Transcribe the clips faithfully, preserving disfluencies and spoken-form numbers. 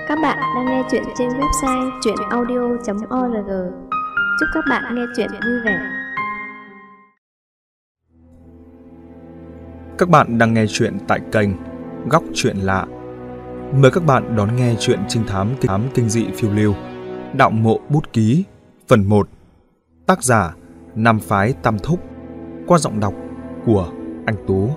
Các bạn đang nghe chuyện trên website truyện audio chấm org. Chúc các bạn nghe chuyện vui vẻ. Các bạn đang nghe chuyện tại kênh Góc Chuyện Lạ. Mời các bạn đón nghe chuyện trinh thám kinh thám kinh dị phiêu lưu Đạo Mộ Bút Ký phần một. Tác giả Nam Phái Tam Thúc, qua giọng đọc của anh Tú.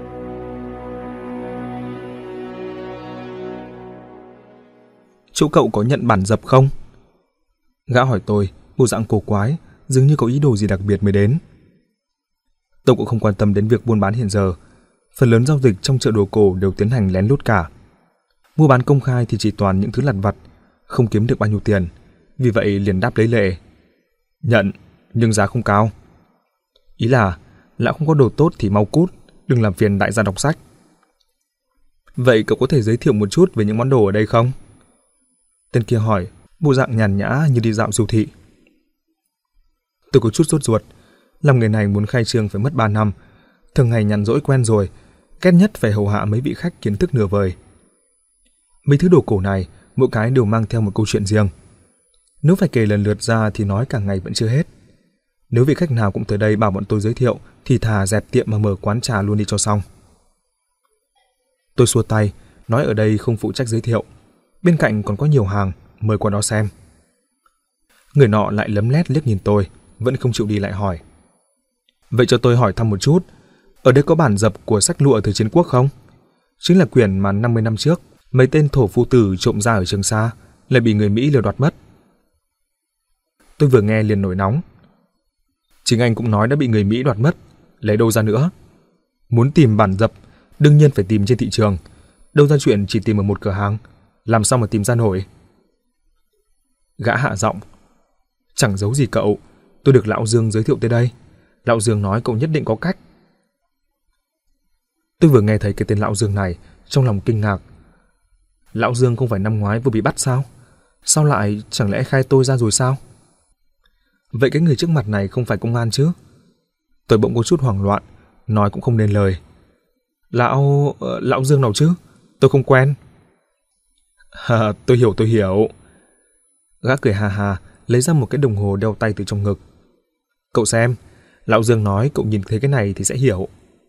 Chỗ cậu có nhận bản dập không? Gã hỏi tôi, bộ dạng cổ quái, dường như có ý đồ gì đặc biệt mới đến. Tôi cũng không quan tâm đến việc buôn bán hiện giờ. Phần lớn giao dịch trong chợ đồ cổ đều tiến hành lén lút cả. Mua bán công khai thì chỉ toàn những thứ lặt vặt, không kiếm được bao nhiêu tiền. Vì vậy liền đáp lấy lệ. Nhận, nhưng giá không cao. Ý là, lão không có đồ tốt thì mau cút, đừng làm phiền đại gia đọc sách. Vậy cậu có thể giới thiệu một chút về những món đồ ở đây không? Tên kia hỏi, bộ dạng nhàn nhã như đi dạo siêu thị. Tôi có chút sốt ruột. Làm nghề này muốn khai trương phải mất ba năm. Thường ngày nhàn rỗi quen rồi, ghét nhất phải hầu hạ mấy vị khách kiến thức nửa vời. Mấy thứ đồ cổ này, mỗi cái đều mang theo một câu chuyện riêng. Nếu phải kể lần lượt ra thì nói cả ngày vẫn chưa hết. Nếu vị khách nào cũng tới đây bảo bọn tôi giới thiệu thì thà dẹp tiệm mà mở quán trà luôn đi cho xong. Tôi xua tay, nói ở đây không phụ trách giới thiệu. Bên cạnh còn có nhiều hàng, mời qua đó xem. Người nọ lại lấm lét liếc nhìn tôi, vẫn không chịu đi lại hỏi. Vậy cho tôi hỏi thăm một chút, ở đây có bản dập của sách lụa thời chiến quốc không? Chính là quyển mà năm mươi năm trước mấy tên thổ phu tử trộm ra ở Trường Sa, lại bị người Mỹ lừa đoạt mất. Tôi vừa nghe liền nổi nóng. Chính anh cũng nói đã bị người Mỹ đoạt mất, lấy đâu ra nữa? Muốn tìm bản dập, đương nhiên phải tìm trên thị trường, đâu ra chuyện chỉ tìm ở một cửa hàng, làm sao mà tìm ra nổi? Gã hạ giọng. Chẳng giấu gì cậu, tôi được lão Dương giới thiệu tới đây. Lão Dương nói cậu nhất định có cách. Tôi vừa nghe thấy cái tên lão Dương này, trong lòng kinh ngạc. Lão Dương không phải năm ngoái vừa bị bắt sao? Sao lại chẳng lẽ khai tôi ra rồi sao? Vậy cái người trước mặt này không phải công an chứ? Tôi bỗng có chút hoảng loạn, nói cũng không nên lời. Lão... lão Dương nào chứ? Tôi không quen. À, tôi hiểu tôi hiểu. Gã cười hà hà, lấy ra một cái đồng hồ đeo tay từ trong ngực. Cậu xem, lão Dương nói cậu nhìn thấy cái này thì sẽ hiểu.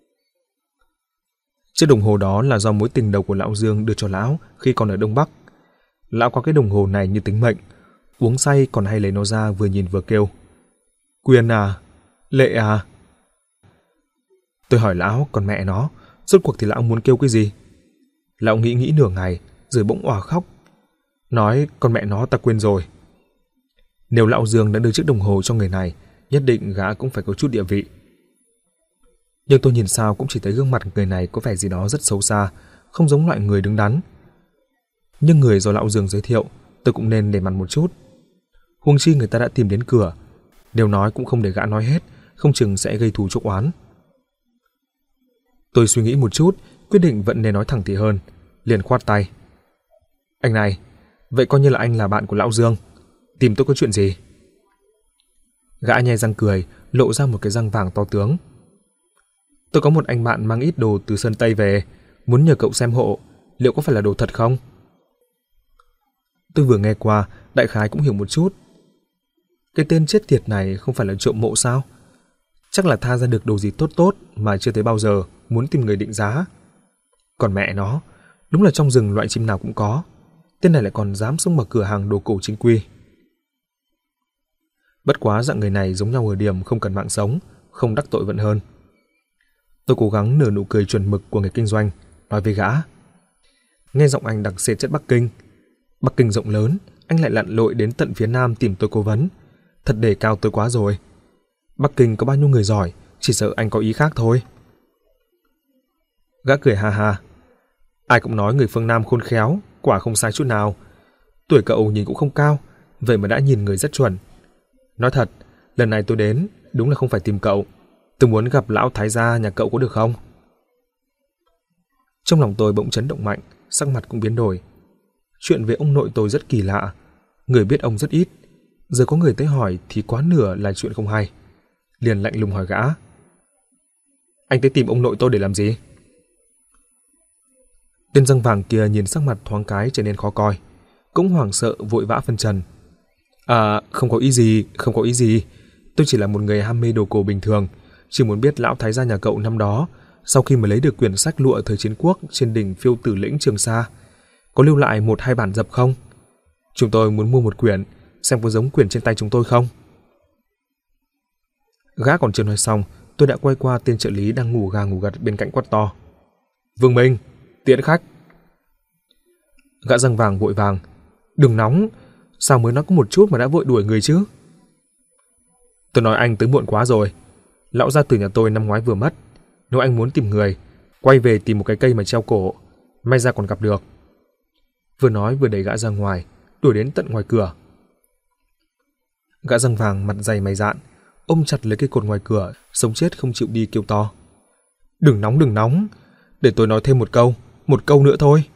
Chiếc đồng hồ đó là do mối tình đầu của lão Dương đưa cho lão khi còn ở Đông Bắc. Lão có cái đồng hồ này như tính mệnh, uống say còn hay lấy nó ra vừa nhìn vừa kêu. Quyên à, Lệ à. Tôi hỏi lão, còn mẹ nó, rốt cuộc thì lão muốn kêu cái gì? Lão nghĩ nghĩ nửa ngày, rồi bỗng òa khóc. Nói, con mẹ nó ta quên rồi. Nếu lão Dương đã đưa chiếc đồng hồ cho người này, nhất định gã cũng phải có chút địa vị. Nhưng tôi nhìn sao cũng chỉ thấy gương mặt người này có vẻ gì đó rất xấu xa, không giống loại người đứng đắn. Nhưng người do lão Dương giới thiệu, tôi cũng nên để mặt một chút. Huống chi người ta đã tìm đến cửa, đều nói cũng không để gã nói hết, không chừng sẽ gây thù chuốc oán. Tôi suy nghĩ một chút, quyết định vẫn nên nói thẳng thì hơn, liền khoát tay. Anh này, vậy coi như là anh là bạn của lão Dương, tìm tôi có chuyện gì? Gã nhe răng cười, lộ ra một cái răng vàng to tướng. Tôi có một anh bạn mang ít đồ từ Sơn Tây về, muốn nhờ cậu xem hộ, liệu có phải là đồ thật không? Tôi vừa nghe qua, đại khái cũng hiểu một chút. Cái tên chết tiệt này không phải là trộm mộ sao? Chắc là tha ra được đồ gì tốt tốt mà chưa thấy bao giờ, muốn tìm người định giá. Còn mẹ nó, đúng là trong rừng loại chim nào cũng có. Tên này lại còn dám xông vào cửa hàng đồ cổ chính quy. Bất quá dạng người này giống nhau ở điểm không cần mạng sống, không đắc tội vẫn hơn. Tôi cố gắng nở nụ cười chuẩn mực của người kinh doanh, nói với gã. Nghe giọng anh đặc sệt chất Bắc Kinh. Bắc Kinh rộng lớn, anh lại lặn lội đến tận phía Nam tìm tôi cố vấn. Thật đề cao tôi quá rồi. Bắc Kinh có bao nhiêu người giỏi, chỉ sợ anh có ý khác thôi. Gã cười ha ha. Ai cũng nói người phương Nam khôn khéo, quả không sai chút nào. Tuổi cậu nhìn cũng không cao, vậy mà đã nhìn người rất chuẩn. Nói thật, lần này tôi đến, đúng là không phải tìm cậu. Tôi muốn gặp lão thái gia nhà cậu có được không? Trong lòng tôi bỗng chấn động mạnh, sắc mặt cũng biến đổi. Chuyện về ông nội tôi rất kỳ lạ, người biết ông rất ít. Giờ có người tới hỏi thì quá nửa là chuyện không hay. Liền lạnh lùng hỏi gã. Anh tới tìm ông nội tôi để làm gì? Tên răng vàng kia nhìn sắc mặt thoáng cái trở nên khó coi. cũng hoảng sợ vội vã phân trần. À, không có ý gì, không có ý gì. Tôi chỉ là một người ham mê đồ cổ bình thường, chỉ muốn biết lão thái gia nhà cậu năm đó, sau khi mà lấy được quyển sách lụa thời chiến quốc trên đỉnh Phiêu Tử Lĩnh Trường Sa, có lưu lại một hai bản dập không? Chúng tôi muốn mua một quyển, xem có giống quyển trên tay chúng tôi không. Gã còn chưa nói xong, tôi đã quay qua tên trợ lý đang ngủ gà ngủ gật bên cạnh quát to. Vương Minh, tiễn khách. Gã răng vàng vội vàng. Đừng nóng, sao mới nói có một chút mà đã vội đuổi người chứ? Tôi nói anh tới muộn quá rồi. Lão gia tử nhà tôi năm ngoái vừa mất. Nếu anh muốn tìm người, quay về tìm một cái cây mà treo cổ, may ra còn gặp được. Vừa nói vừa đẩy gã ra ngoài, đuổi đến tận ngoài cửa. Gã răng vàng mặt dày mày dạn, ôm chặt lấy cây cột ngoài cửa, sống chết không chịu đi kêu to. Đừng nóng đừng nóng, để tôi nói thêm một câu, một câu nữa thôi.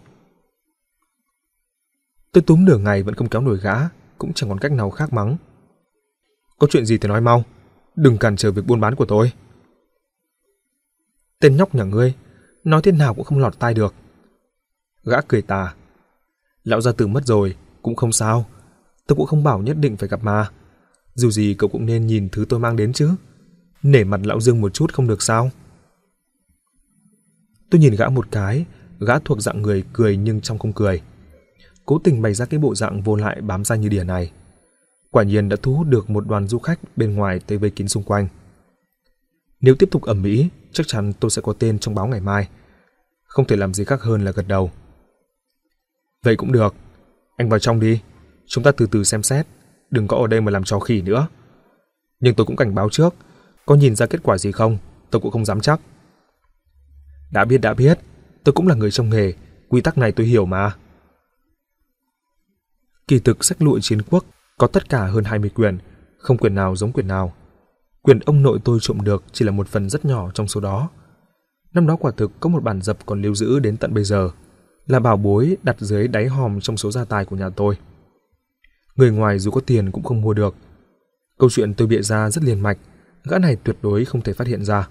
Tôi túm nửa ngày vẫn không kéo nổi gã, cũng chẳng còn cách nào khác mắng. Có chuyện gì thì nói mau, đừng cản trở việc buôn bán của tôi. Tên nhóc nhà ngươi, nói thế nào cũng không lọt tai được. Gã cười tà. Lão gia tử mất rồi, cũng không sao, tôi cũng không bảo nhất định phải gặp mà. Dù gì cậu cũng nên nhìn thứ tôi mang đến chứ. Nể mặt lão Dương một chút không được sao? Tôi nhìn gã một cái, gã thuộc dạng người cười nhưng trong không cười. Cố tình bày ra cái bộ dạng vô lại bám ra như đỉa này. Quả nhiên đã thu hút được một đoàn du khách bên ngoài tới vây kín xung quanh. Nếu tiếp tục ầm ĩ, chắc chắn tôi sẽ có tên trong báo ngày mai. Không thể làm gì khác hơn là gật đầu. Vậy cũng được, anh vào trong đi, chúng ta từ từ xem xét, đừng có ở đây mà làm trò khỉ nữa. Nhưng tôi cũng cảnh báo trước, có nhìn ra kết quả gì không, tôi cũng không dám chắc. Đã biết đã biết, tôi cũng là người trong nghề, quy tắc này tôi hiểu mà. Kỳ thực sách lụa chiến quốc có tất cả hơn hai mươi quyển, không quyển nào giống quyển nào. Quyển ông nội tôi trộm được chỉ là một phần rất nhỏ trong số đó. Năm đó quả thực có một bản dập còn lưu giữ đến tận bây giờ, là bảo bối đặt dưới đáy hòm trong số gia tài của nhà tôi. Người ngoài dù có tiền cũng không mua được. Câu chuyện tôi bịa ra rất liền mạch, gã này tuyệt đối không thể phát hiện ra.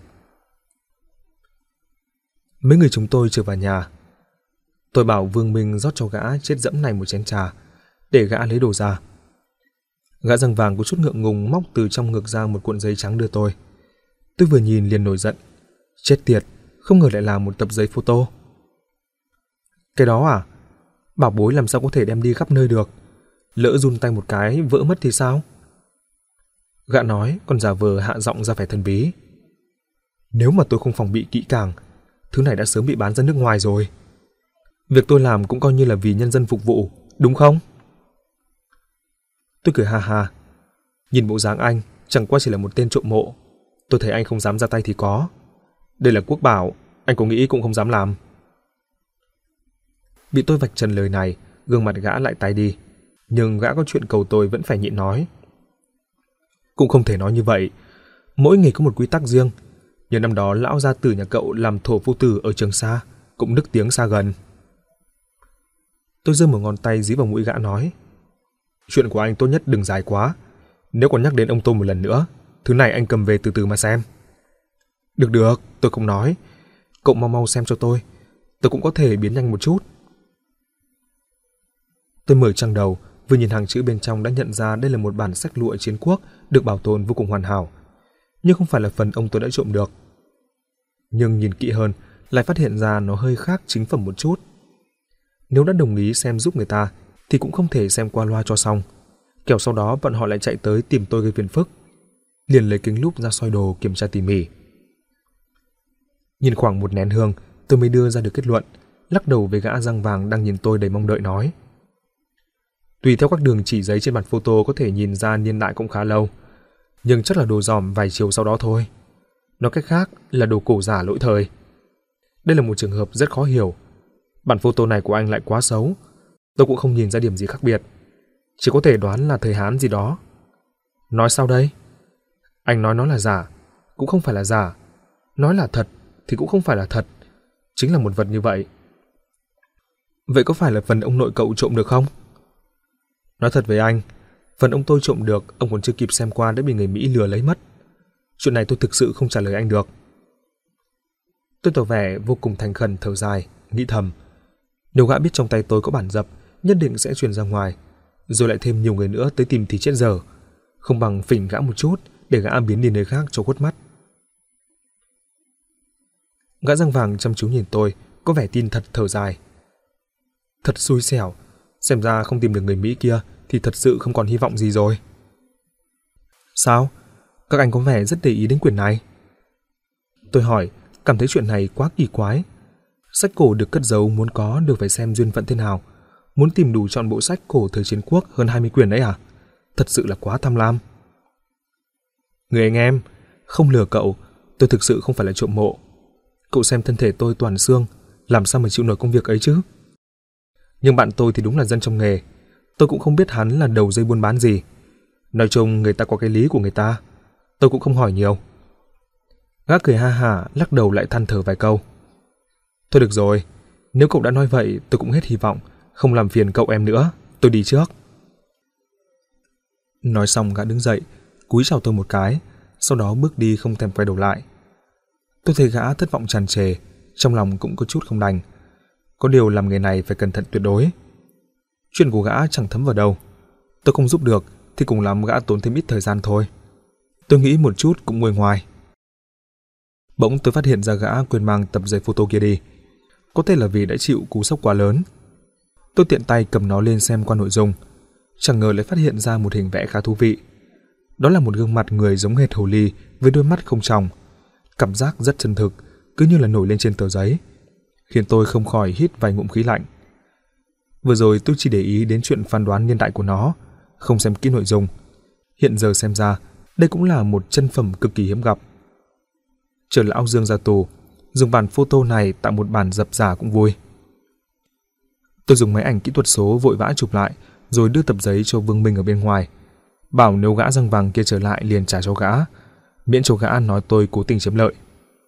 Mấy người chúng tôi trở vào nhà. Tôi bảo Vương Minh rót cho gã chết dẫm này một chén trà, để gã lấy đồ ra. Gã răng vàng có chút ngượng ngùng móc từ trong ngực ra một cuộn giấy trắng đưa tôi. Tôi vừa nhìn liền nổi giận. Chết tiệt, không ngờ lại là một tập giấy photo. Cái đó à? Bảo bối làm sao có thể đem đi khắp nơi được? Lỡ run tay một cái vỡ mất thì sao? Gã nói còn giả vờ hạ giọng ra vẻ thần bí. Nếu mà tôi không phòng bị kỹ càng, thứ này đã sớm bị bán ra nước ngoài rồi. Việc tôi làm cũng coi như là vì nhân dân phục vụ, đúng không? Tôi cười ha ha. Nhìn bộ dáng anh chẳng qua chỉ là một tên trộm mộ. Tôi thấy anh không dám ra tay thì có. Đây là quốc bảo, anh có nghĩ cũng không dám làm. Bị tôi vạch trần lời này, gương mặt gã lại tái đi. Nhưng gã có chuyện cầu tôi vẫn phải nhịn nói. Cũng không thể nói như vậy. Mỗi nghề có một quy tắc riêng. Nhờ năm đó lão gia tử nhà cậu làm thổ phu tử ở Trường Sa, cũng nức tiếng xa gần. Tôi giơ một ngón tay dí vào mũi gã nói. Chuyện của anh tốt nhất đừng dài quá. Nếu còn nhắc đến ông tôi một lần nữa, thứ này anh cầm về từ từ mà xem. Được được, tôi không nói. Cậu mau mau xem cho tôi. Tôi cũng có thể biến nhanh một chút. Tôi mở trang đầu, vừa nhìn hàng chữ bên trong đã nhận ra đây là một bản sách lụa chiến quốc được bảo tồn vô cùng hoàn hảo. Nhưng không phải là phần ông tôi đã trộm được. Nhưng nhìn kỹ hơn, lại phát hiện ra nó hơi khác chính phẩm một chút. Nếu đã đồng ý xem giúp người ta, thì cũng không thể xem qua loa cho xong. Kẻo sau đó bọn họ lại chạy tới tìm tôi gây phiền phức. Liền lấy kính lúp ra soi đồ kiểm tra tỉ mỉ. Nhìn khoảng một nén hương, tôi mới đưa ra được kết luận, lắc đầu với gã răng vàng đang nhìn tôi đầy mong đợi nói. Tùy theo các đường chỉ giấy trên mặt photo có thể nhìn ra niên đại cũng khá lâu, nhưng chắc là đồ dòm vài chiều sau đó thôi. Nói cách khác là đồ cổ giả lỗi thời. Đây là một trường hợp rất khó hiểu. Bản photo này của anh lại quá xấu. Tôi cũng không nhìn ra điểm gì khác biệt. Chỉ có thể đoán là thời Hán gì đó. Nói sao đây? Anh nói nó là giả, cũng không phải là giả. Nói là thật thì cũng không phải là thật. Chính là một vật như vậy. Vậy có phải là phần ông nội cậu trộm được không? Nói thật với anh, phần ông tôi trộm được ông còn chưa kịp xem qua đã bị người Mỹ lừa lấy mất. Chuyện này tôi thực sự không trả lời anh được. Tôi tỏ vẻ vô cùng thành khẩn thở dài, nghĩ thầm. Nếu gã biết trong tay tôi có bản dập nhất định sẽ truyền ra ngoài, rồi lại thêm nhiều người nữa tới tìm thì chết dở, không bằng phỉnh gã một chút để gã biến đi nơi khác cho khuất mắt. Gã răng vàng chăm chú nhìn tôi, có vẻ tin thật thở dài. Thật xui xẻo, xem ra không tìm được người Mỹ kia thì thật sự không còn hy vọng gì rồi. Sao? Các anh có vẻ rất để ý đến quyển này. Tôi hỏi, cảm thấy chuyện này quá kỳ quái. Sách cổ được cất giấu muốn có được phải xem duyên phận thế nào. Muốn tìm đủ trọn bộ sách cổ thời chiến quốc hơn hai mươi quyển đấy à? Thật sự là quá tham lam. Người anh em, không lừa cậu, tôi thực sự không phải là trộm mộ. Cậu xem thân thể tôi toàn xương, làm sao mà chịu nổi công việc ấy chứ? Nhưng bạn tôi thì đúng là dân trong nghề. Tôi cũng không biết hắn là đầu dây buôn bán gì. Nói chung người ta có cái lý của người ta. Tôi cũng không hỏi nhiều. Gã cười ha hả, lắc đầu lại than thở vài câu. Thôi được rồi, nếu cậu đã nói vậy tôi cũng hết hy vọng, không làm phiền cậu em nữa, tôi đi trước. Nói xong gã đứng dậy, cúi chào tôi một cái, sau đó bước đi không thèm quay đầu lại. Tôi thấy gã thất vọng tràn trề, trong lòng cũng có chút không đành. Có điều làm nghề này phải cẩn thận tuyệt đối. Chuyện của gã chẳng thấm vào đâu. Tôi không giúp được thì cùng lắm gã tốn thêm ít thời gian thôi. Tôi nghĩ một chút cũng nguôi ngoài. Bỗng tôi phát hiện ra gã quên mang tập giấy photo kia đi. Có thể là vì đã chịu cú sốc quá lớn. Tôi tiện tay cầm nó lên xem qua nội dung. Chẳng ngờ lại phát hiện ra một hình vẽ khá thú vị. Đó là một gương mặt người giống hệt hồ ly với đôi mắt không tròng. Cảm giác rất chân thực, cứ như là nổi lên trên tờ giấy, khiến tôi không khỏi hít vài ngụm khí lạnh. Vừa rồi tôi chỉ để ý đến chuyện phán đoán niên đại của nó, không xem kỹ nội dung. Hiện giờ xem ra, đây cũng là một chân phẩm cực kỳ hiếm gặp. Chờ lão Dương ra tù, dùng bản photo này tạo một bản dập giả cũng vui. Tôi dùng máy ảnh kỹ thuật số vội vã chụp lại, rồi đưa tập giấy cho Vương Minh ở bên ngoài, bảo nếu gã răng vàng kia trở lại liền trả cho gã, miễn cho gã nói tôi cố tình chiếm lợi.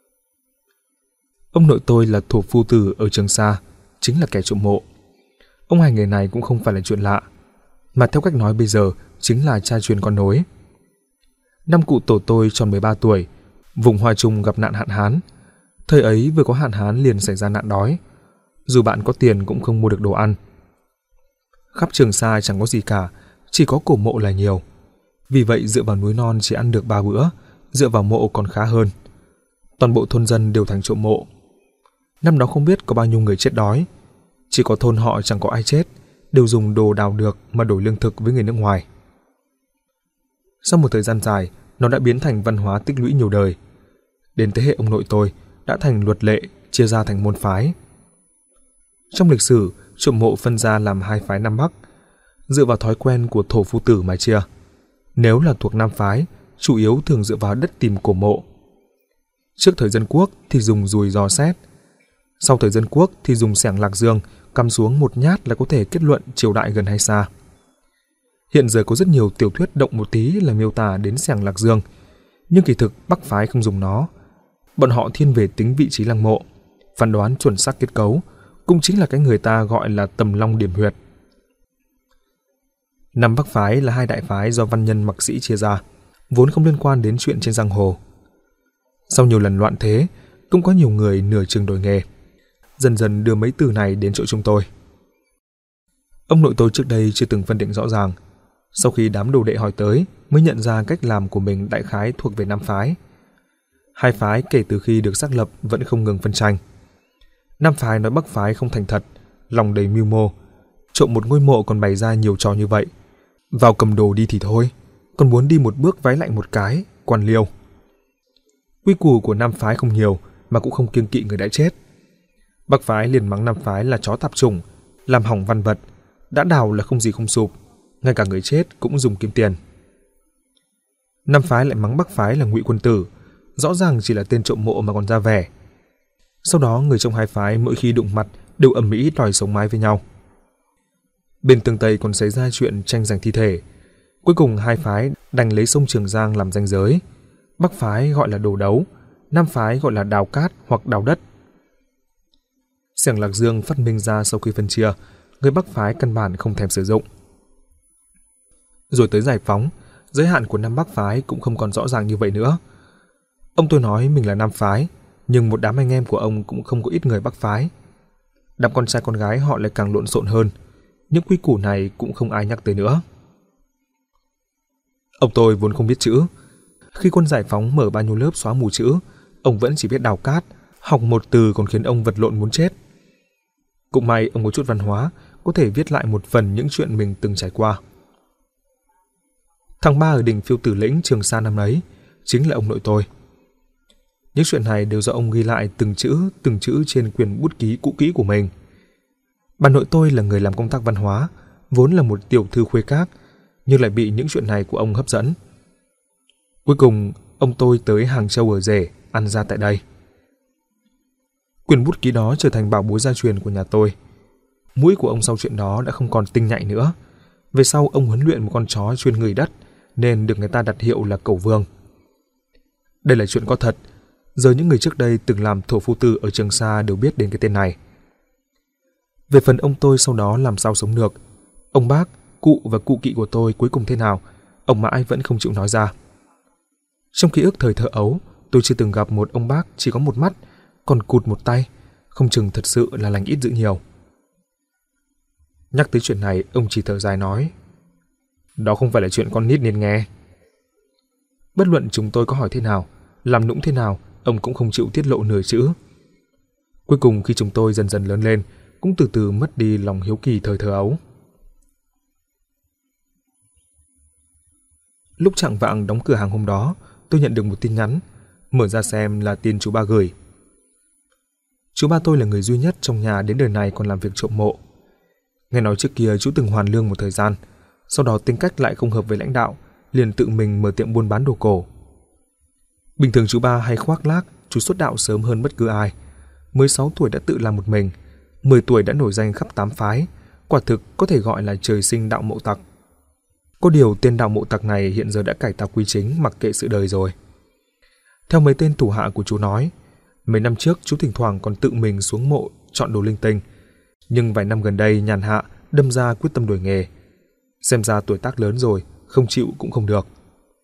Ông nội tôi là thổ phu tử ở Trường Sa, chính là kẻ trộm mộ. Ông hành nghề này cũng không phải là chuyện lạ, mà theo cách nói bây giờ chính là cha truyền con nối. Năm cụ tổ tôi tròn mười ba tuổi, vùng Hoa Trung gặp nạn hạn hán. Thời ấy vừa có hạn hán liền xảy ra nạn đói, dù bạn có tiền cũng không mua được đồ ăn. Khắp Trường Sa chẳng có gì cả, chỉ có cổ mộ là nhiều. Vì vậy dựa vào núi non chỉ ăn được ba bữa, dựa vào mộ còn khá hơn. Toàn bộ thôn dân đều thành trộm mộ. Năm đó không biết có bao nhiêu người chết đói, chỉ có thôn họ chẳng có ai chết, đều dùng đồ đào được mà đổi lương thực với người nước ngoài. Sau một thời gian dài, nó đã biến thành văn hóa tích lũy nhiều đời. Đến thế hệ ông nội tôi đã thành luật lệ, chia ra thành môn phái. Trong lịch sử, trộm mộ phân ra làm hai phái Nam Bắc, dựa vào thói quen của thổ phu tử mà chia. Nếu là thuộc Nam phái, chủ yếu thường dựa vào đất tìm cổ mộ. Trước thời Dân Quốc thì dùng dùi dò xét, sau thời Dân Quốc thì dùng xẻng lạc dương, cắm xuống một nhát là có thể kết luận triều đại gần hay xa. Hiện giờ có rất nhiều tiểu thuyết động một tí là miêu tả đến xẻng lạc dương, nhưng kỳ thực Bắc phái không dùng nó. Bọn họ thiên về tính vị trí lăng mộ, phán đoán chuẩn xác kết cấu, cũng chính là cái người ta gọi là tầm long điểm huyệt. Năm Bắc phái là hai đại phái do văn nhân mặc sĩ chia ra, vốn không liên quan đến chuyện trên giang hồ. Sau nhiều lần loạn thế, cũng có nhiều người nửa chừng đổi nghề, dần dần đưa mấy từ này đến chỗ chúng tôi. Ông nội tôi trước đây chưa từng phân định rõ ràng, sau khi đám đồ đệ hỏi tới mới nhận ra cách làm của mình đại khái thuộc về Nam phái. Hai phái kể từ khi được xác lập vẫn không ngừng phân tranh. Nam phái nói Bắc phái không thành thật, lòng đầy mưu mô, trộm một ngôi mộ còn bày ra nhiều trò như vậy. Vào cầm đồ đi thì thôi, còn muốn đi một bước vái lạnh một cái, quan liêu. Quy củ của Nam phái không nhiều mà cũng không kiêng kỵ người đã chết. Bắc phái liền mắng Nam phái là chó tạp chủng, làm hỏng văn vật, đã đào là không gì không sụp, ngay cả người chết cũng dùng kiếm tiền. Nam phái lại mắng Bắc phái là ngụy quân tử, rõ ràng chỉ là tên trộm mộ mà còn ra vẻ. Sau đó người trong hai phái mỗi khi đụng mặt đều ầm ĩ đòi sống mái với nhau. Bên tường Tây còn xảy ra chuyện tranh giành thi thể. Cuối cùng hai phái đành lấy sông Trường Giang làm ranh giới. Bắc phái gọi là đồ đấu, Nam phái gọi là đào cát hoặc đào đất. Xẻng lạc dương phát minh ra sau khi phân chia, người Bắc phái căn bản không thèm sử dụng. Rồi tới giải phóng, giới hạn của Nam Bắc phái cũng không còn rõ ràng như vậy nữa. Ông tôi nói mình là Nam phái, nhưng một đám anh em của ông cũng không có ít người Bắc phái. Đám con trai con gái họ lại càng lộn xộn hơn, những quy củ này cũng không ai nhắc tới nữa. Ông tôi vốn không biết chữ. Khi quân giải phóng mở bao nhiêu lớp xóa mù chữ, ông vẫn chỉ biết đào cát, học một từ còn khiến ông vật lộn muốn chết. Cũng may ông có chút văn hóa, có thể viết lại một phần những chuyện mình từng trải qua. Tháng ba ở đỉnh Phiêu Tử Lĩnh Trường Sa năm ấy chính là ông nội tôi. Những chuyện này đều do ông ghi lại từng chữ, từng chữ trên quyển bút ký cũ kỹ của mình. Bà nội tôi là người làm công tác văn hóa, vốn là một tiểu thư khuê các, nhưng lại bị những chuyện này của ông hấp dẫn. Cuối cùng, ông tôi tới Hàng Châu ở rể, ăn ra tại đây. Quyển bút ký đó trở thành bảo bối gia truyền của nhà tôi. Mũi của ông sau chuyện đó đã không còn tinh nhạy nữa. Về sau ông huấn luyện một con chó chuyên ngửi đất, nên được người ta đặt hiệu là Cẩu Vương. Đây là chuyện có thật. Giờ những người trước đây từng làm thổ phu tử ở Trường Sa đều biết đến cái tên này. Về phần ông tôi sau đó làm sao sống được, ông bác, cụ và cụ kỵ của tôi cuối cùng thế nào, ông mãi vẫn không chịu nói ra. Trong ký ức thời thơ ấu, tôi chưa từng gặp một ông bác chỉ có một mắt, còn cụt một tay, không chừng thật sự là lành ít dữ nhiều. Nhắc tới chuyện này, ông chỉ thở dài nói, đó không phải là chuyện con nít nên nghe. Bất luận chúng tôi có hỏi thế nào, làm nũng thế nào, ông cũng không chịu tiết lộ nửa chữ. Cuối cùng khi chúng tôi dần dần lớn lên, cũng từ từ mất đi lòng hiếu kỳ thời thơ ấu. Lúc chạng vạng đóng cửa hàng hôm đó, tôi nhận được một tin nhắn, mở ra xem là tin chú ba gửi. Chú ba tôi là người duy nhất trong nhà đến đời này còn làm việc trộm mộ. Nghe nói trước kia chú từng hoàn lương một thời gian, sau đó tính cách lại không hợp với lãnh đạo, liền tự mình mở tiệm buôn bán đồ cổ. Bình thường chú ba hay khoác lác chú xuất đạo sớm hơn bất cứ ai. mười sáu tuổi đã tự làm một mình, mười tuổi đã nổi danh khắp tám phái, quả thực có thể gọi là trời sinh đạo mộ tặc. Có điều tên đạo mộ tặc này hiện giờ đã cải tà quy chính, mặc kệ sự đời rồi. Theo mấy tên thủ hạ của chú nói, mấy năm trước chú thỉnh thoảng còn tự mình xuống mộ chọn đồ linh tinh, nhưng vài năm gần đây nhàn hạ đâm ra quyết tâm đổi nghề. Xem ra tuổi tác lớn rồi, không chịu cũng không được.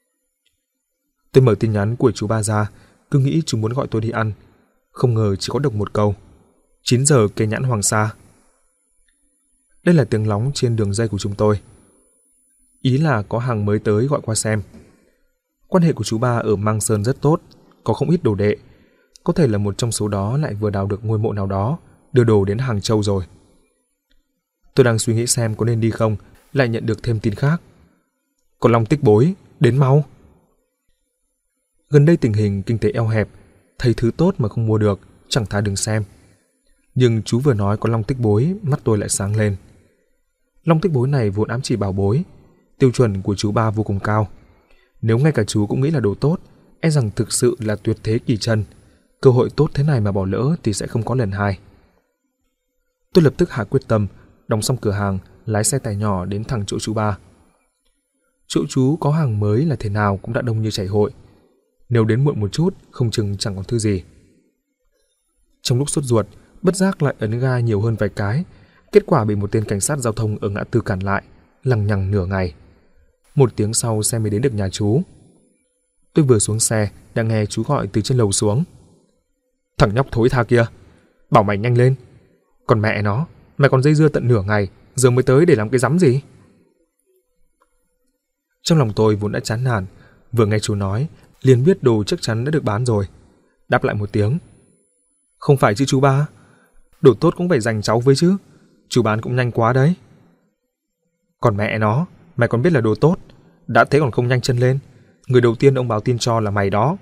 Tôi mở tin nhắn của chú ba ra, cứ nghĩ chú muốn gọi tôi đi ăn, không ngờ chỉ có được một câu: chín giờ cây nhãn Hoàng Sa. Đây là tiếng lóng trên đường dây của chúng tôi. Ý là có hàng mới tới gọi qua xem. Quan hệ của chú ba ở Mang Sơn rất tốt, có không ít đồ đệ. Có thể là một trong số đó lại vừa đào được ngôi mộ nào đó, đưa đồ đến Hàng Châu rồi. Tôi đang suy nghĩ xem có nên đi không, lại nhận được thêm tin khác. Còn Long Tích Bối, đến mau. Gần đây tình hình kinh tế eo hẹp, thấy thứ tốt mà không mua được, chẳng thà đừng xem. Nhưng chú vừa nói có Long Tích Bối, mắt tôi lại sáng lên. Long Tích Bối này vốn ám chỉ bảo bối, tiêu chuẩn của chú ba vô cùng cao. Nếu ngay cả chú cũng nghĩ là đồ tốt, e rằng thực sự là tuyệt thế kỳ chân. Cơ hội tốt thế này mà bỏ lỡ thì sẽ không có lần hai. Tôi lập tức hạ quyết tâm, đóng xong cửa hàng, lái xe tải nhỏ đến thẳng chỗ chú ba. Chỗ chú có hàng mới là thế nào cũng đã đông như chảy hội. Nếu đến muộn một chút, không chừng chẳng còn thứ gì. Trong lúc sốt ruột, bất giác lại ấn ga nhiều hơn vài cái, kết quả bị một tên cảnh sát giao thông ở ngã tư cản lại, lằng nhằng nửa ngày. Một tiếng sau xe mới đến được nhà chú. Tôi vừa xuống xe, đã nghe chú gọi từ trên lầu xuống. Thằng nhóc thối tha kia, bảo mày nhanh lên. Còn mẹ nó, mày còn dây dưa tận nửa ngày, giờ mới tới để làm cái rắm gì? Trong lòng tôi vốn đã chán nản, vừa nghe chú nói, liền biết đồ chắc chắn đã được bán rồi. Đáp lại một tiếng. Không phải chứ chú ba, đồ tốt cũng phải dành cháu với chứ, chú bán cũng nhanh quá đấy. Còn mẹ nó, mày còn biết là đồ tốt, đã thế còn không nhanh chân lên. Người đầu tiên ông báo tin cho là mày đó.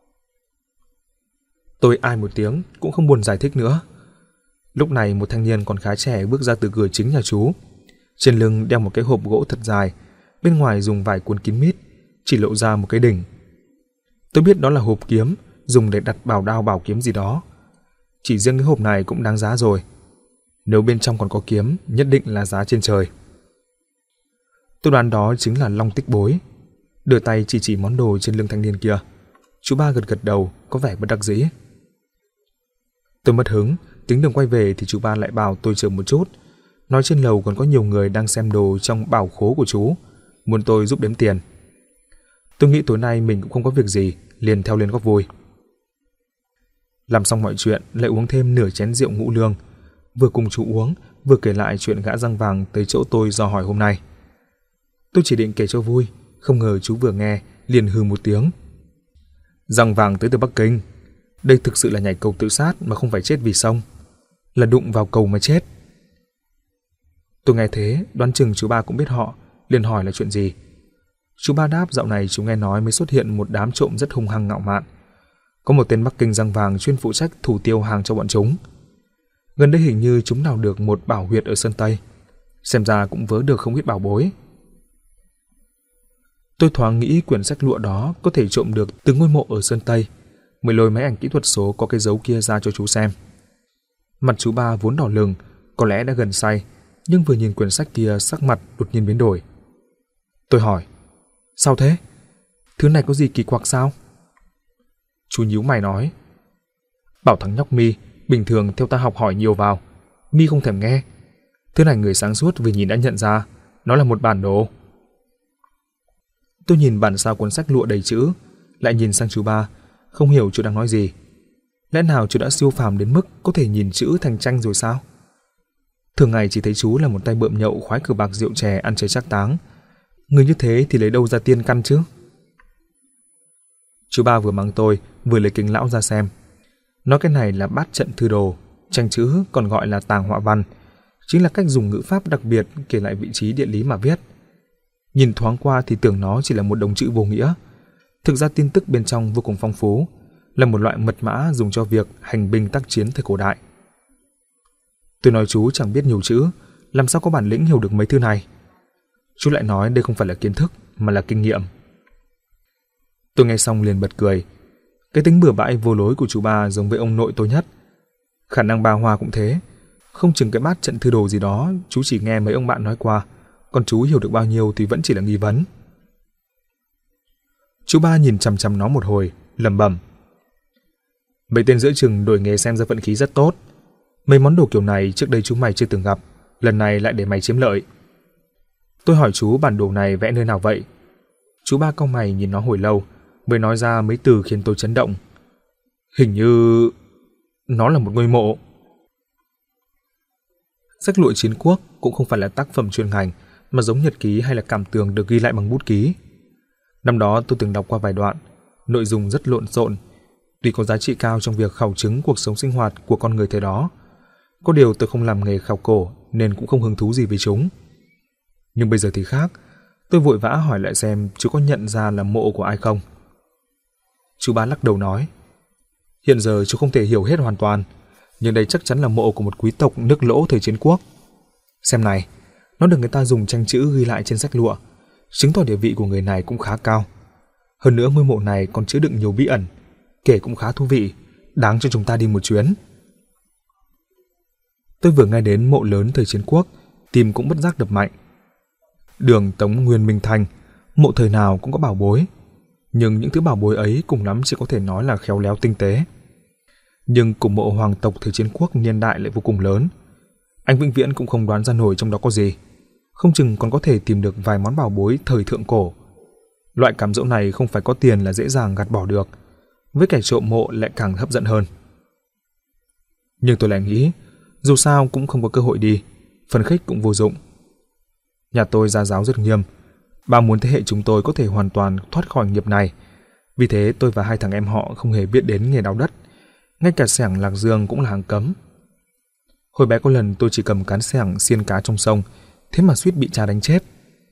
Tôi ai một tiếng, cũng không buồn giải thích nữa. Lúc này một thanh niên còn khá trẻ bước ra từ cửa chính nhà chú. Trên lưng đeo một cái hộp gỗ thật dài, bên ngoài dùng vải cuốn kín mít, chỉ lộ ra một cái đỉnh. Tôi biết đó là hộp kiếm, dùng để đặt bảo đao bảo kiếm gì đó. Chỉ riêng cái hộp này cũng đáng giá rồi. Nếu bên trong còn có kiếm, nhất định là giá trên trời. Tôi đoán đó chính là Long Tích Bối. Đưa tay chỉ chỉ món đồ trên lưng thanh niên kia. Chú ba gật gật đầu, có vẻ bất đắc dĩ. Tôi mất hứng, tính đường quay về thì chú ba lại bảo tôi chờ một chút, nói trên lầu còn có nhiều người đang xem đồ trong bảo khố của chú, muốn tôi giúp đếm tiền. Tôi nghĩ tối nay mình cũng không có việc gì, liền theo lên góp vui. Làm xong mọi chuyện, lại uống thêm nửa chén rượu ngũ lương. Vừa cùng chú uống, vừa kể lại chuyện gã răng vàng tới chỗ tôi dò hỏi hôm nay. Tôi chỉ định kể cho vui, không ngờ chú vừa nghe liền hừ một tiếng. Răng vàng tới từ Bắc Kinh, đây thực sự là nhảy cầu tự sát mà không phải chết vì sông, là đụng vào cầu mà chết. Tôi nghe thế, đoán chừng chú ba cũng biết họ, liền hỏi là chuyện gì. Chú ba đáp dạo này chú nghe nói mới xuất hiện một đám trộm rất hung hăng ngạo mạn. Có một tên Bắc Kinh răng vàng chuyên phụ trách thủ tiêu hàng cho bọn chúng. Gần đây hình như chúng đào được một bảo huyệt ở Sơn Tây, xem ra cũng vớ được không ít bảo bối. Tôi thoáng nghĩ quyển sách lụa đó có thể trộm được từ ngôi mộ ở Sơn Tây, mới lôi máy ảnh kỹ thuật số có cái dấu kia ra cho chú xem. Mặt chú ba vốn đỏ lừng, có lẽ đã gần say, nhưng vừa nhìn quyển sách kia sắc mặt đột nhiên biến đổi. Tôi hỏi, sao thế? Thứ này có gì kỳ quặc sao? Chú nhíu mày nói, bảo thằng nhóc Mi bình thường theo ta học hỏi nhiều vào, Mi không thèm nghe. Thứ này người sáng suốt vừa nhìn đã nhận ra, nó là một bản đồ. Tôi nhìn bản sao cuốn sách lụa đầy chữ, lại nhìn sang chú ba, không hiểu chú đang nói gì. Lẽ nào chú đã siêu phàm đến mức có thể nhìn chữ thành tranh rồi sao? Thường ngày chỉ thấy chú là một tay bợm nhậu khoái cờ bạc rượu chè ăn chơi trác táng. Người như thế thì lấy đâu ra tiên căn chứ? Chú ba vừa mắng tôi, vừa lấy kính lão ra xem. Nói cái này là bát trận thư đồ, tranh chữ còn gọi là tàng họa văn, chính là cách dùng ngữ pháp đặc biệt kể lại vị trí địa lý mà viết. Nhìn thoáng qua thì tưởng nó chỉ là một đồng chữ vô nghĩa. Thực ra tin tức bên trong vô cùng phong phú, là một loại mật mã dùng cho việc hành binh tác chiến thời cổ đại. Tôi nói chú chẳng biết nhiều chữ, làm sao có bản lĩnh hiểu được mấy thứ này. Chú lại nói đây không phải là kiến thức, mà là kinh nghiệm. Tôi nghe xong liền bật cười. Cái tính bừa bãi vô lối của chú ba giống với ông nội tôi nhất. Khả năng ba hoa cũng thế. Không chừng cái bát trận thư đồ gì đó chú chỉ nghe mấy ông bạn nói qua, còn chú hiểu được bao nhiêu thì vẫn chỉ là nghi vấn. Chú ba nhìn chằm chằm nó một hồi, lẩm bẩm. Mấy tên giữa chừng đổi nghề xem ra vận khí rất tốt. Mấy món đồ kiểu này trước đây chú mày chưa từng gặp, lần này lại để mày chiếm lợi. Tôi hỏi chú bản đồ này vẽ nơi nào vậy? Chú ba cau mày nhìn nó hồi lâu, mới nói ra mấy từ khiến tôi chấn động. Hình như nó là một ngôi mộ. Sách lụa chiến quốc cũng không phải là tác phẩm chuyên ngành, mà giống nhật ký hay là cảm tường được ghi lại bằng bút ký. Năm đó tôi từng đọc qua vài đoạn, nội dung rất lộn xộn, tuy có giá trị cao trong việc khảo chứng cuộc sống sinh hoạt của con người thời đó. Có điều tôi không làm nghề khảo cổ nên cũng không hứng thú gì với chúng. Nhưng bây giờ thì khác, tôi vội vã hỏi lại xem chú có nhận ra là mộ của ai không. Chú ba lắc đầu nói, hiện giờ chú không thể hiểu hết hoàn toàn, nhưng đây chắc chắn là mộ của một quý tộc nước Lỗ thời chiến quốc. Xem này, nó được người ta dùng tranh chữ ghi lại trên sách lụa, chứng tỏ địa vị của người này cũng khá cao. Hơn nữa ngôi mộ này còn chứa đựng nhiều bí ẩn, kể cũng khá thú vị, đáng cho chúng ta đi một chuyến. Tôi vừa nghe đến mộ lớn thời chiến quốc, tim cũng bất giác đập mạnh. Đường Tống Nguyên Minh Thành, mộ thời nào cũng có bảo bối, nhưng những thứ bảo bối ấy cùng lắm chỉ có thể nói là khéo léo tinh tế. Nhưng cùng mộ hoàng tộc thời chiến quốc niên đại lại vô cùng lớn, anh vĩnh viễn cũng không đoán ra nổi trong đó có gì, không chừng còn có thể tìm được vài món bảo bối thời thượng cổ. Loại cám dỗ này không phải có tiền là dễ dàng gạt bỏ được, với kẻ trộm mộ lại càng hấp dẫn hơn. Nhưng tôi lại nghĩ, dù sao cũng không có cơ hội đi, phấn khích cũng vô dụng. Nhà tôi gia giáo rất nghiêm, ba muốn thế hệ chúng tôi có thể hoàn toàn thoát khỏi nghiệp này. Vì thế tôi và hai thằng em họ không hề biết đến nghề đào đất, ngay cả xẻng lạc dương cũng là hàng cấm. Hồi bé có lần tôi chỉ cầm cán xẻng xiên cá trong sông, thế mà suýt bị cha đánh chết.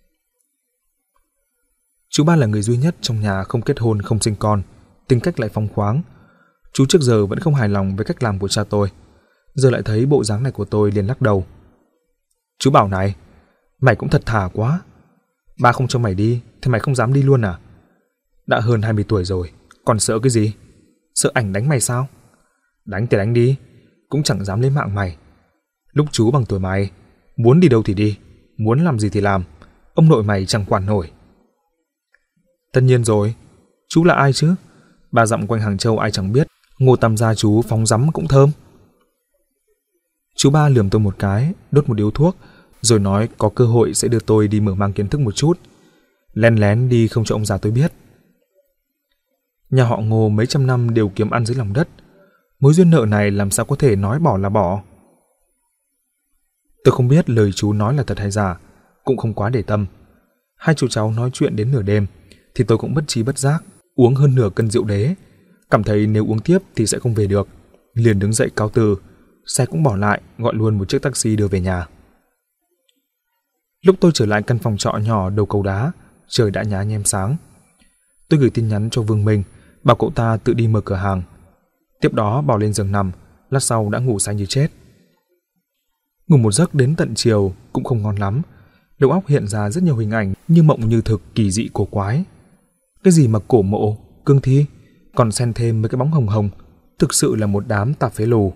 Chú ba là người duy nhất trong nhà không kết hôn không sinh con, tính cách lại phóng khoáng. Chú trước giờ vẫn không hài lòng với cách làm của cha tôi, giờ lại thấy bộ dáng này của tôi liền lắc đầu. Chú bảo này, mày cũng thật thà quá. Ba không cho mày đi, thì mày không dám đi luôn à? Đã hơn hai mươi tuổi rồi, còn sợ cái gì? Sợ ảnh đánh mày sao? Đánh thì đánh đi, cũng chẳng dám lấy mạng mày. Lúc chú bằng tuổi mày, muốn đi đâu thì đi, muốn làm gì thì làm, ông nội mày chẳng quản nổi. Tất nhiên rồi, chú là ai chứ? Ba dặm quanh Hàng Châu ai chẳng biết, Ngô Tam gia chú phóng rắm cũng thơm. Chú ba lườm tôi một cái, đốt một điếu thuốc, rồi nói có cơ hội sẽ đưa tôi đi mở mang kiến thức một chút, lén lén đi không cho ông già tôi biết. Nhà họ Ngô mấy trăm năm đều kiếm ăn dưới lòng đất, mối duyên nợ này làm sao có thể nói bỏ là bỏ. Tôi không biết lời chú nói là thật hay giả, cũng không quá để tâm. Hai chú cháu nói chuyện đến nửa đêm, thì tôi cũng bất trí bất giác uống hơn nửa cân rượu đế, cảm thấy nếu uống tiếp thì sẽ không về được, liền đứng dậy cáo từ, xe cũng bỏ lại, gọi luôn một chiếc taxi đưa về nhà. Lúc tôi trở lại căn phòng trọ nhỏ đầu cầu đá, trời đã nhá nhem sáng. Tôi gửi tin nhắn cho Vương Minh, bảo cậu ta tự đi mở cửa hàng. Tiếp đó bỏ lên giường nằm, lát sau đã ngủ say như chết. Ngủ một giấc đến tận chiều cũng không ngon lắm, đầu óc hiện ra rất nhiều hình ảnh như mộng như thực, kỳ dị cổ quái. Cái gì mà cổ mộ, cương thi, còn xen thêm mấy cái bóng hồng hồng, thực sự là một đám tạp phế lù.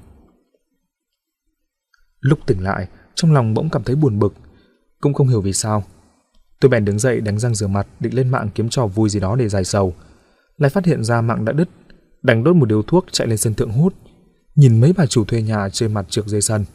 Lúc tỉnh lại, trong lòng bỗng cảm thấy buồn bực, cũng không hiểu vì sao. Tôi bèn đứng dậy đánh răng rửa mặt, định lên mạng kiếm trò vui gì đó để giải sầu. Lại phát hiện ra mạng đã đứt, đành đốt một điếu thuốc chạy lên sân thượng hút, nhìn mấy bà chủ thuê nhà chơi mặt trượt dưới sân.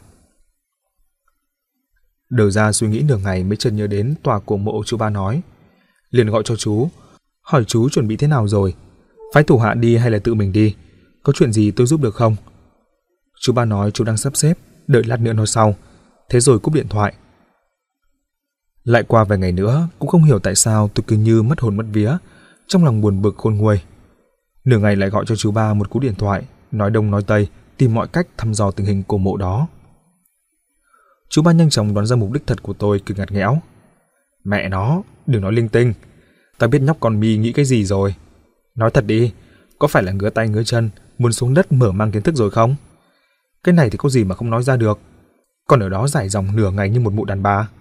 Đờ ra suy nghĩ nửa ngày mới chợt nhớ đến tòa cổ mộ chú ba nói, liền gọi cho chú, hỏi chú chuẩn bị thế nào rồi, phái thủ hạ đi hay là tự mình đi, có chuyện gì tôi giúp được không? Chú ba nói chú đang sắp xếp, đợi lát nữa nói sau, thế rồi cúp điện thoại. Lại qua vài ngày nữa, cũng không hiểu tại sao tôi cứ như mất hồn mất vía, trong lòng buồn bực khôn nguôi. Nửa ngày lại gọi cho chú ba một cú điện thoại, nói đông nói tây, tìm mọi cách thăm dò tình hình cổ mộ đó. Chú ba nhanh chóng đoán ra mục đích thật của tôi, cứ ngặt nghẽo. Mẹ nó, đừng nói linh tinh, ta biết nhóc con Mi nghĩ cái gì rồi. Nói thật đi, có phải là ngứa tay ngứa chân, muốn xuống đất mở mang kiến thức rồi không? Cái này thì có gì mà không nói ra được, còn ở đó giải dòng nửa ngày như một mụ đàn bà.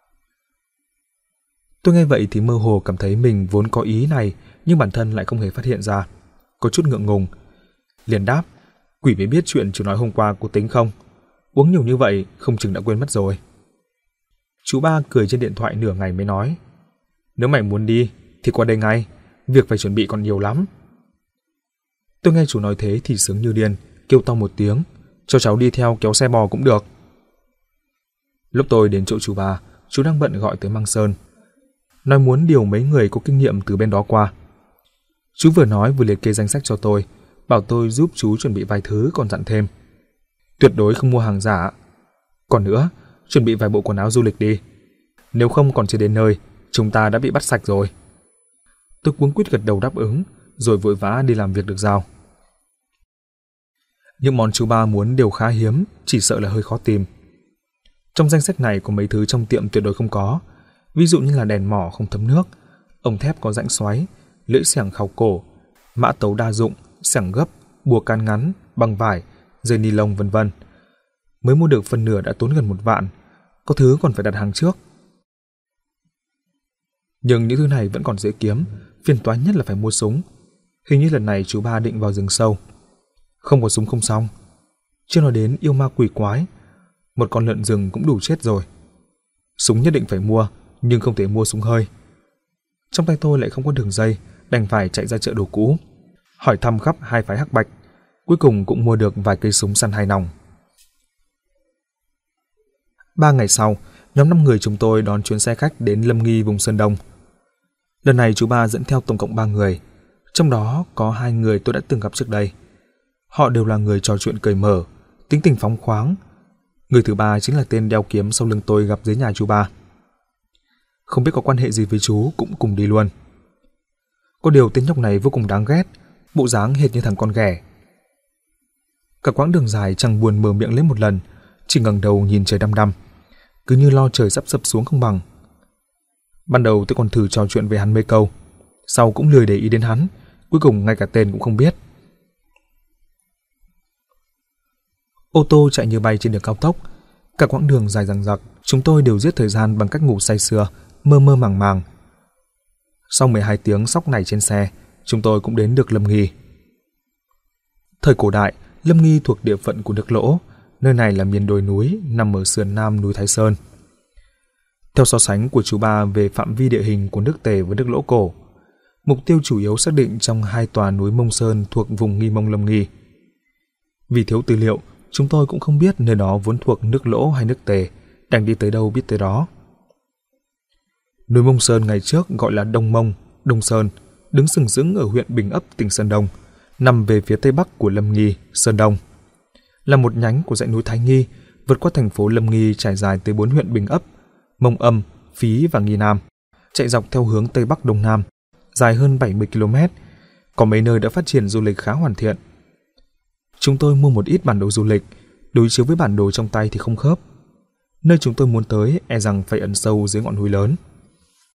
Tôi nghe vậy thì mơ hồ cảm thấy mình vốn có ý này, nhưng bản thân lại không hề phát hiện ra, có chút ngượng ngùng. Liền đáp, quỷ mới biết chuyện chú nói hôm qua cô tính không? Uống nhiều như vậy không chừng đã quên mất rồi. Chú ba cười trên điện thoại nửa ngày mới nói, nếu mày muốn đi thì qua đây ngay, việc phải chuẩn bị còn nhiều lắm. Tôi nghe chú nói thế thì sướng như điên, kêu to một tiếng, cho cháu đi theo kéo xe bò cũng được. Lúc tôi đến chỗ chú ba, chú đang bận gọi tới Măng Sơn, nói muốn điều mấy người có kinh nghiệm từ bên đó qua. Chú vừa nói vừa liệt kê danh sách cho tôi, bảo tôi giúp chú chuẩn bị vài thứ, còn dặn thêm tuyệt đối không mua hàng giả. Còn nữa, chuẩn bị vài bộ quần áo du lịch đi, nếu không còn chưa đến nơi, chúng ta đã bị bắt sạch rồi. Tôi cuống quýt gật đầu đáp ứng, rồi vội vã đi làm việc được giao. Những món chú ba muốn đều khá hiếm, chỉ sợ là hơi khó tìm. Trong danh sách này có mấy thứ trong tiệm tuyệt đối không có, ví dụ như là đèn mỏ không thấm nước, ống thép có rãnh xoáy, lưỡi xẻng khảo cổ, mã tấu đa dụng, xẻng gấp, bùa can ngắn, băng vải, dây ni lông vân vân. Mới mua được phần nửa đã tốn gần một vạn, có thứ còn phải đặt hàng trước. Nhưng những thứ này vẫn còn dễ kiếm, phiền toái nhất là phải mua súng. Hình như lần này chú ba định vào rừng sâu, không có súng không xong. Chưa nói đến yêu ma quỷ quái, một con lợn rừng cũng đủ chết rồi. Súng nhất định phải mua, nhưng không thể mua súng hơi. Trong tay tôi lại không có đường dây, đành phải chạy ra chợ đồ cũ, hỏi thăm khắp hai phái hắc bạch, cuối cùng cũng mua được vài cây súng săn hai nòng. Ba ngày sau, nhóm năm người chúng tôi đón chuyến xe khách đến Lâm Nghi vùng Sơn Đông. Lần này chú ba dẫn theo tổng cộng ba người, trong đó có hai người tôi đã từng gặp trước đây. Họ đều là người trò chuyện cởi mở, tính tình phóng khoáng. Người thứ ba chính là tên đeo kiếm sau lưng tôi gặp dưới nhà chú ba. Không biết có quan hệ gì với chú, cũng cùng đi luôn. Có điều tên nhóc này vô cùng đáng ghét, bộ dáng hệt như thằng con ghẻ. Cả quãng đường dài chẳng buồn mở miệng lên một lần, chỉ ngẩng đầu nhìn trời đăm đăm, cứ như lo trời sắp sập xuống không bằng. Ban đầu tôi còn thử trò chuyện với hắn mấy câu, sau cũng lười để ý đến hắn, cuối cùng ngay cả tên cũng không biết. Ô tô chạy như bay trên đường cao tốc, cả quãng đường dài dằng dặc, chúng tôi đều giết thời gian bằng cách ngủ say sưa, mơ mơ màng màng. Sau mười hai tiếng sóc này trên xe, chúng tôi cũng đến được Lâm Nghi. Thời cổ đại, Lâm Nghi thuộc địa phận của nước Lỗ, nơi này là miền đồi núi nằm ở sườn nam núi Thái Sơn. Theo so sánh của chú ba về phạm vi địa hình của nước Tề với nước Lỗ cổ, mục tiêu chủ yếu xác định trong hai tòa núi Mông Sơn thuộc vùng Nghi Mông Lâm Nghi. Vì thiếu tư liệu, chúng tôi cũng không biết nơi đó vốn thuộc nước Lỗ hay nước Tề, đành đi tới đâu biết tới đó. Núi Mông Sơn ngày trước gọi là Đông Mông, Đông Sơn, đứng sừng sững ở huyện Bình Ấp, tỉnh Sơn Đông, nằm về phía tây bắc của Lâm Nghi, Sơn Đông. Là một nhánh của dãy núi Thái Nghi, vượt qua thành phố Lâm Nghi trải dài tới bốn huyện Bình Ấp, Mông Âm, Phí và Nghi Nam, chạy dọc theo hướng Tây Bắc Đông Nam, dài hơn bảy mươi ki lô mét. Có mấy nơi đã phát triển du lịch khá hoàn thiện. Chúng tôi mua một ít bản đồ du lịch, đối chiếu với bản đồ trong tay thì không khớp. Nơi chúng tôi muốn tới e rằng phải ẩn sâu dưới ngọn núi lớn.